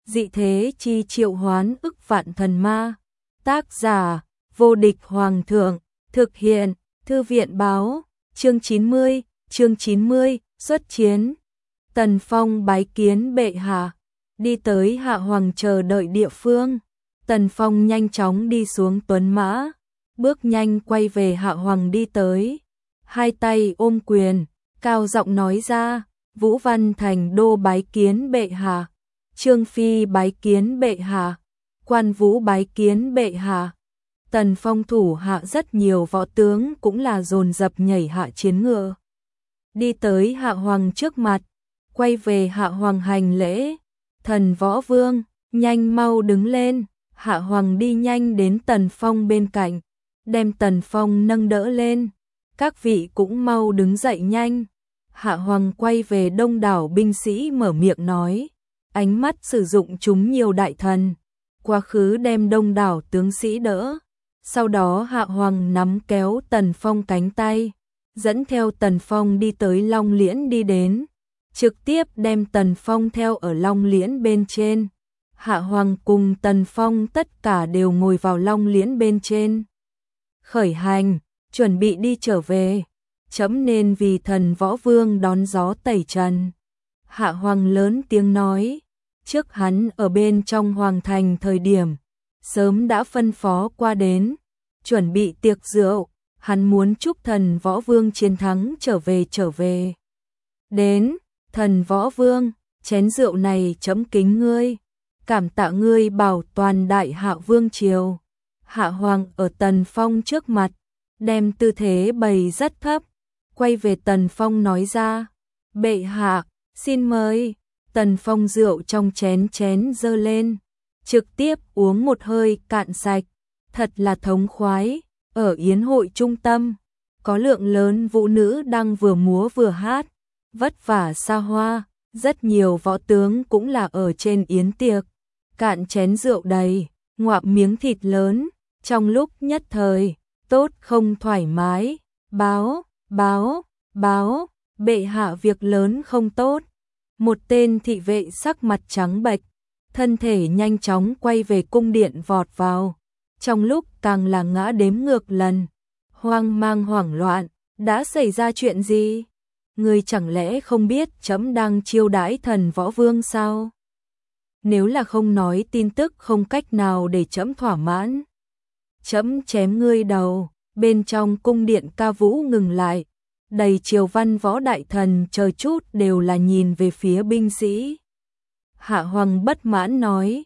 dị thế chi triệu hoán ức vạn thần ma. Tác giả, vô địch hoàng thượng, thực hiện, thư viện báo, chương 90, xuất chiến. Tần Phong bái kiến bệ hạ, đi tới hạ hoàng chờ đợi địa phương. Tần Phong nhanh chóng đi xuống tuấn mã, bước nhanh quay về hạ hoàng đi tới. Hai tay ôm quyền, cao giọng nói ra, Vũ Văn Thành Đô bái kiến bệ hạ, Trương Phi bái kiến bệ hạ, Quan Vũ bái kiến bệ hạ. Tần Phong thủ hạ rất nhiều võ tướng cũng là dồn dập nhảy hạ chiến ngựa. Đi tới hạ hoàng trước mặt, quay về hạ hoàng hành lễ. Thần võ vương, nhanh mau đứng lên. Hạ hoàng đi nhanh đến Tần Phong bên cạnh, đem Tần Phong nâng đỡ lên. Các vị cũng mau đứng dậy nhanh. Hạ hoàng quay về đông đảo binh sĩ mở miệng nói, ánh mắt sử dụng chúng nhiều đại thần, quá khứ đem đông đảo tướng sĩ đỡ. Sau đó hạ hoàng nắm kéo Tần Phong cánh tay, dẫn theo Tần Phong đi tới Long Liễn đi đến, trực tiếp đem Tần Phong theo ở Long Liễn bên trên. Hạ hoàng cùng Tần Phong tất cả đều ngồi vào Long Liễn bên trên. Khởi hành, chuẩn bị đi trở về. Chấm nên vì thần võ vương đón gió tẩy trần. Hạ hoàng lớn tiếng nói, trước hắn ở bên trong hoàng thành thời điểm, sớm đã phân phó qua đến, chuẩn bị tiệc rượu, hắn muốn chúc thần võ vương chiến thắng trở về. Đến, thần võ vương, chén rượu này chấm kính ngươi, cảm tạ ngươi bảo toàn đại hạ vương triều. Hạ hoàng ở Tần Phong trước mặt, đem tư thế bày rất thấp, quay về Tần Phong nói ra, bệ hạ, xin mời. Tần Phong rượu trong chén dơ lên, trực tiếp uống một hơi cạn sạch, thật là thống khoái. Ở yến hội trung tâm, có lượng lớn vũ nữ đang vừa múa vừa hát, vất vả xa hoa, rất nhiều võ tướng cũng là ở trên yến tiệc, cạn chén rượu đầy, ngoạm miếng thịt lớn, trong lúc nhất thời, tốt không thoải mái, báo, bệ hạ việc lớn không tốt. Một tên thị vệ sắc mặt trắng bệch, thân thể nhanh chóng quay về cung điện vọt vào, trong lúc càng là ngã đếm ngược lần, hoang mang hoảng loạn, đã xảy ra chuyện gì? Người chẳng lẽ không biết chấm đang chiêu đãi thần võ vương sao? Nếu là không nói tin tức không cách nào để chấm thỏa mãn, chấm chém ngươi đầu. Bên trong cung điện ca vũ ngừng lại, đầy triều văn võ đại thần chờ chút đều là nhìn về phía binh sĩ. Hạ hoàng bất mãn nói,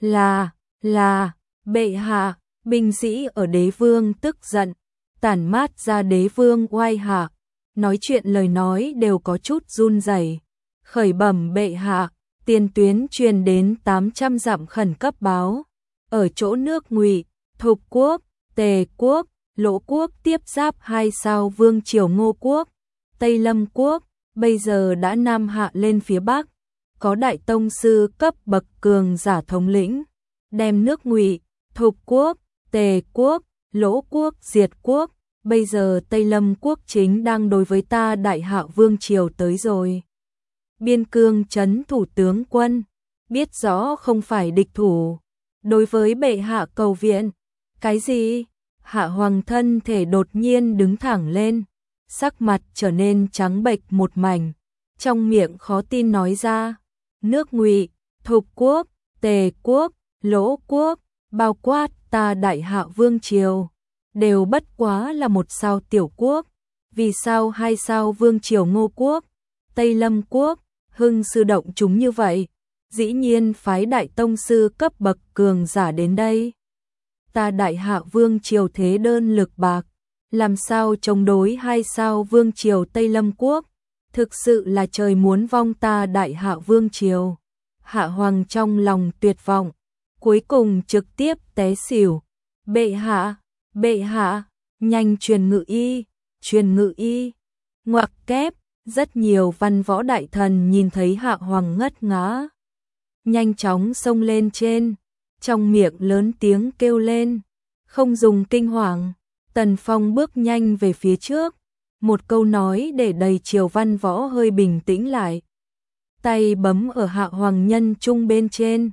là, bệ hạ. Binh sĩ ở đế vương tức giận, tản mát ra đế vương oai hạ, nói chuyện lời nói đều có chút run rẩy. Khởi bẩm bệ hạ, tiền tuyến truyền đến 800 dặm khẩn cấp báo, ở chỗ nước Ngụy, Thục quốc, Tề quốc, Lỗ quốc tiếp giáp 2 sao vương triều Ngô quốc, Tây Lâm quốc, bây giờ đã nam hạ lên phía bắc, có đại tông sư cấp bậc cường giả thống lĩnh, đem nước Ngụy, Thục quốc, Tề quốc, Lỗ quốc diệt quốc, bây giờ Tây Lâm quốc chính đang đối với ta đại hạ vương triều tới rồi. Biên cương trấn thủ tướng quân, biết rõ không phải địch thủ, đối với bệ hạ cầu viện. Cái gì? Hạ hoàng thân thể đột nhiên đứng thẳng lên, sắc mặt trở nên trắng bệch một mảnh, trong miệng khó tin nói ra, nước Ngụy, Thục quốc, Tề quốc, Lỗ quốc, bao quát ta đại hạ vương triều, đều bất quá là một sao tiểu quốc, vì sao 2 sao vương triều Ngô quốc, Tây Lâm quốc, hưng sư động chúng như vậy, dĩ nhiên phái đại tông sư cấp bậc cường giả đến đây. Ta đại hạ vương triều thế đơn lực bạc, làm sao chống đối 2 sao vương triều Tây Lâm quốc, thực sự là trời muốn vong ta đại hạ vương triều. Hạ hoàng trong lòng tuyệt vọng, cuối cùng trực tiếp té xỉu. Bệ hạ, nhanh truyền ngự y. Ngoặc kép, rất nhiều văn võ đại thần nhìn thấy hạ hoàng ngất ngã, nhanh chóng xông lên trên, trong miệng lớn tiếng kêu lên, không dùng kinh hoàng. Tần Phong bước nhanh về phía trước, một câu nói để đầy triều văn võ hơi bình tĩnh lại. Tay bấm ở hạ hoàng nhân trung bên trên,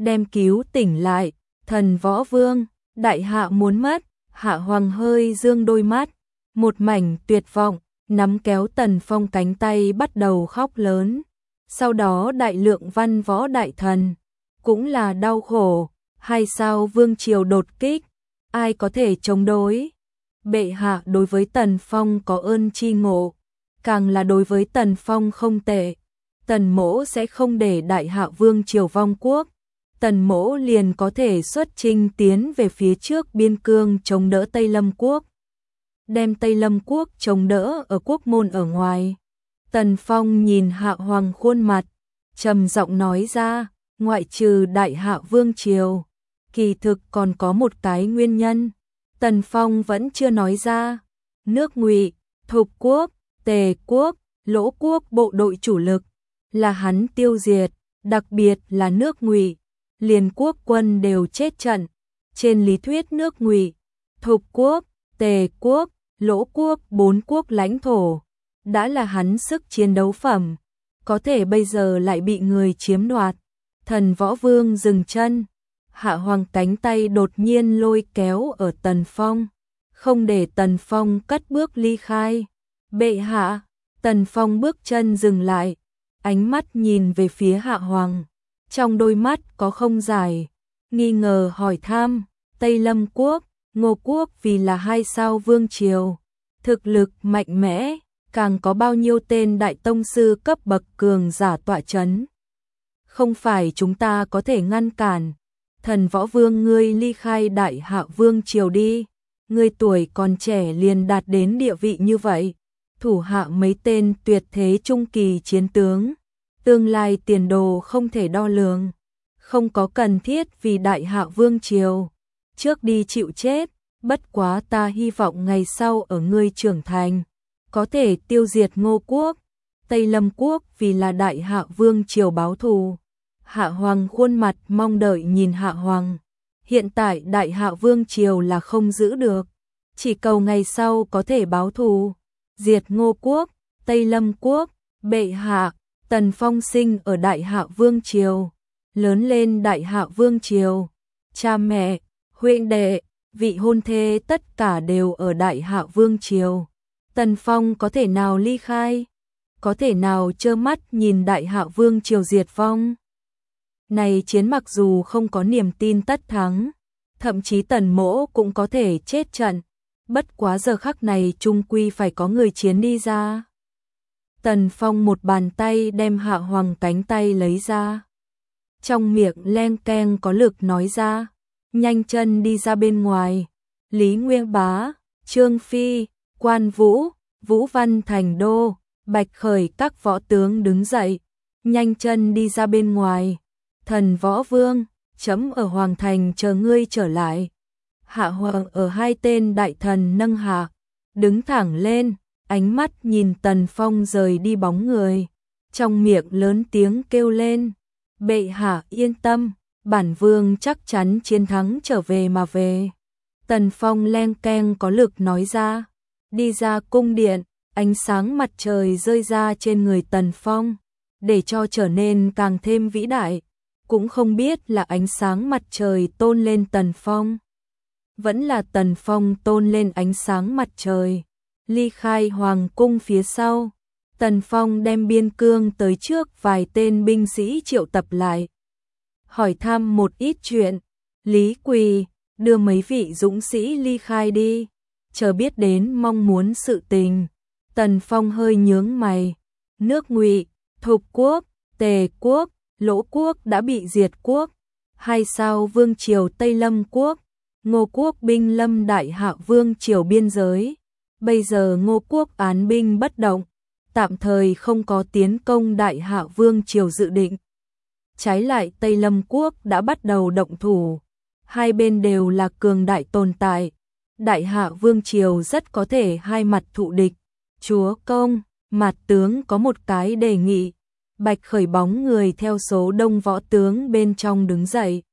đem cứu tỉnh lại, thần võ vương, đại hạ muốn mất. Hạ Hoàng hơi dương đôi mắt, một mảnh tuyệt vọng, nắm kéo Tần Phong cánh tay bắt đầu khóc lớn. Sau đó đại lượng văn võ đại thần, cũng là đau khổ, hay sao vương triều đột kích, ai có thể chống đối. Bệ hạ đối với Tần Phong có ơn tri ngộ, càng là đối với Tần Phong không tệ. Tần mỗ sẽ không để đại hạ vương triều vong quốc. Tần mỗ liền có thể xuất chinh tiến về phía trước biên cương chống đỡ Tây Lâm quốc. Đem Tây Lâm quốc chống đỡ ở quốc môn ở ngoài. Tần Phong nhìn Hạ Hoàng khuôn mặt, trầm giọng nói ra, ngoại trừ đại hạ vương triều, kỳ thực còn có một cái nguyên nhân. Tần Phong vẫn chưa nói ra. Nước Ngụy, Thục quốc, Tề quốc, Lỗ quốc bộ đội chủ lực là hắn tiêu diệt, đặc biệt là nước Ngụy, liền quốc quân đều chết trận. Trên lý thuyết nước Ngụy, Thục quốc, Tề quốc, Lỗ quốc 4 quốc lãnh thổ đã là hắn sức chiến đấu phẩm, có thể bây giờ lại bị người chiếm đoạt. Thần Võ Vương dừng chân, Hạ Hoàng cánh tay đột nhiên lôi kéo ở Tần Phong, không để Tần Phong cất bước ly khai. Bệ hạ, Tần Phong bước chân dừng lại, ánh mắt nhìn về phía Hạ Hoàng, trong đôi mắt có không giải, nghi ngờ hỏi thăm. Tây Lâm quốc, Ngô quốc vì là 2 sao vương triều, thực lực mạnh mẽ, càng có bao nhiêu tên đại tông sư cấp bậc cường giả tọa chấn. Không phải chúng ta có thể ngăn cản. Thần Võ Vương ngươi ly khai đại hạ vương triều đi, ngươi tuổi còn trẻ liền đạt đến địa vị như vậy, thủ hạ mấy tên tuyệt thế trung kỳ chiến tướng, tương lai tiền đồ không thể đo lường, không có cần thiết vì đại hạ vương triều trước đi chịu chết. Bất quá ta hy vọng ngày sau ở ngươi trưởng thành, có thể tiêu diệt Ngô quốc, Tây Lâm quốc vì là đại hạ vương triều báo thù. Hạ Hoàng khuôn mặt mong đợi nhìn Hạ Hoàng. Hiện tại đại hạ vương triều là không giữ được, chỉ cầu ngày sau có thể báo thù, diệt Ngô quốc, Tây Lâm quốc. Bệ hạ, Tần Phong sinh ở đại hạ vương triều, lớn lên đại hạ vương triều, cha mẹ, huynh đệ, vị hôn thê tất cả đều ở đại hạ vương triều. Tần Phong có thể nào ly khai, có thể nào trơ mắt nhìn đại hạ vương triều diệt vong. Này chiến mặc dù không có niềm tin tất thắng, thậm chí Tần mỗ cũng có thể chết trận, bất quá giờ khắc này chung quy phải có người chiến đi ra. Tần Phong một bàn tay đem Hạ Hoàng cánh tay lấy ra, trong miệng len keng có lực nói ra, nhanh chân đi ra bên ngoài. Lý Nguyên Bá, Trương Phi, Quan Vũ, Vũ Văn Thành Đô, Bạch Khởi các võ tướng đứng dậy, nhanh chân đi ra bên ngoài. Thần Võ Vương, chấm ở Hoàng Thành chờ ngươi trở lại. Hạ Hoàng ở 2 tên đại thần nâng hạ, đứng thẳng lên, ánh mắt nhìn Tần Phong rời đi bóng người, trong miệng lớn tiếng kêu lên, bệ hạ yên tâm, bản vương chắc chắn chiến thắng trở về mà về. Tần Phong len keng có lực nói ra, đi ra cung điện, ánh sáng mặt trời rơi ra trên người Tần Phong, để cho trở nên càng thêm vĩ đại. Cũng không biết là ánh sáng mặt trời tôn lên Tần Phong, vẫn là Tần Phong tôn lên ánh sáng mặt trời. Ly khai hoàng cung phía sau, Tần Phong đem biên cương tới trước vài tên binh sĩ triệu tập lại, hỏi thăm một ít chuyện. Lý Quỳ, đưa mấy vị dũng sĩ ly khai đi, chờ biết đến mong muốn sự tình. Tần Phong hơi nhướng mày, nước Ngụy, Thục quốc, Tề quốc, Lỗ quốc đã bị diệt quốc, 2 sao vương triều Tây Lâm quốc, Ngô quốc binh lâm đại hạ vương triều biên giới. Bây giờ Ngô quốc án binh bất động, tạm thời không có tiến công đại hạ vương triều dự định. Trái lại Tây Lâm quốc đã bắt đầu động thủ, hai bên đều là cường đại tồn tại. Đại hạ vương triều rất có thể hai mặt thụ địch. Chúa công, Mạt tướng có một cái đề nghị. Bạch Khởi bóng người theo số đông võ tướng bên trong đứng dậy,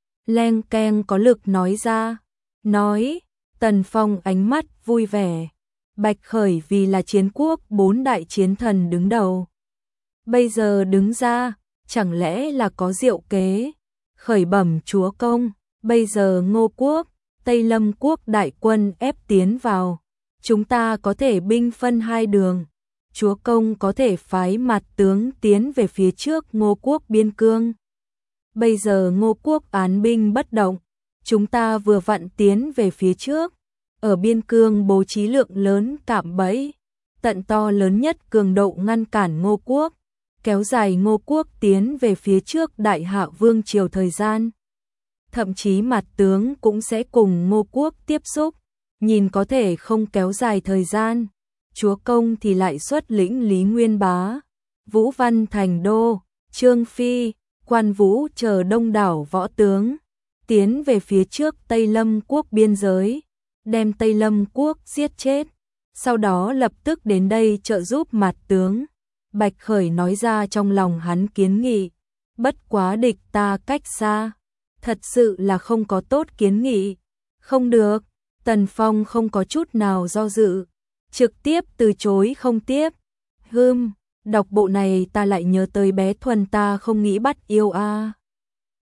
len keng có lực nói ra. Nói, Tần Phong ánh mắt vui vẻ. Bạch Khởi vì là chiến quốc 4 đại chiến thần đứng đầu, bây giờ đứng ra, chẳng lẽ là có diệu kế? khởi bẩm chúa công, bây giờ Ngô quốc, Tây Lâm quốc đại quân ép tiến vào, chúng ta có thể binh phân hai đường. Chúa công có thể phái mặt tướng tiến về phía trước Ngô quốc biên cương. Bây giờ Ngô quốc án binh bất động, chúng ta vừa vặn tiến về phía trước, ở biên cương bố trí lượng lớn cạm bẫy, tận to lớn nhất cường độ ngăn cản Ngô quốc, kéo dài Ngô quốc tiến về phía trước Đại Hạ vương triều thời gian. Thậm chí mặt tướng cũng sẽ cùng Ngô quốc tiếp xúc, nhìn có thể không kéo dài thời gian. Chúa công thì lại xuất lĩnh Lý Nguyên Bá, Vũ Văn Thành Đô, Trương Phi, Quan Vũ chờ đông đảo võ tướng, tiến về phía trước Tây Lâm quốc biên giới, đem Tây Lâm quốc giết chết, sau đó lập tức đến đây trợ giúp mặt tướng. Bạch Khởi nói ra trong lòng hắn kiến nghị, bất quá địch ta cách xa, thật sự là không có tốt kiến nghị. Không được, Tần Phong không có chút nào do dự, trực tiếp từ chối không tiếp. Đọc bộ này ta lại nhớ tới bé Thuần ta không nghĩ bắt yêu a.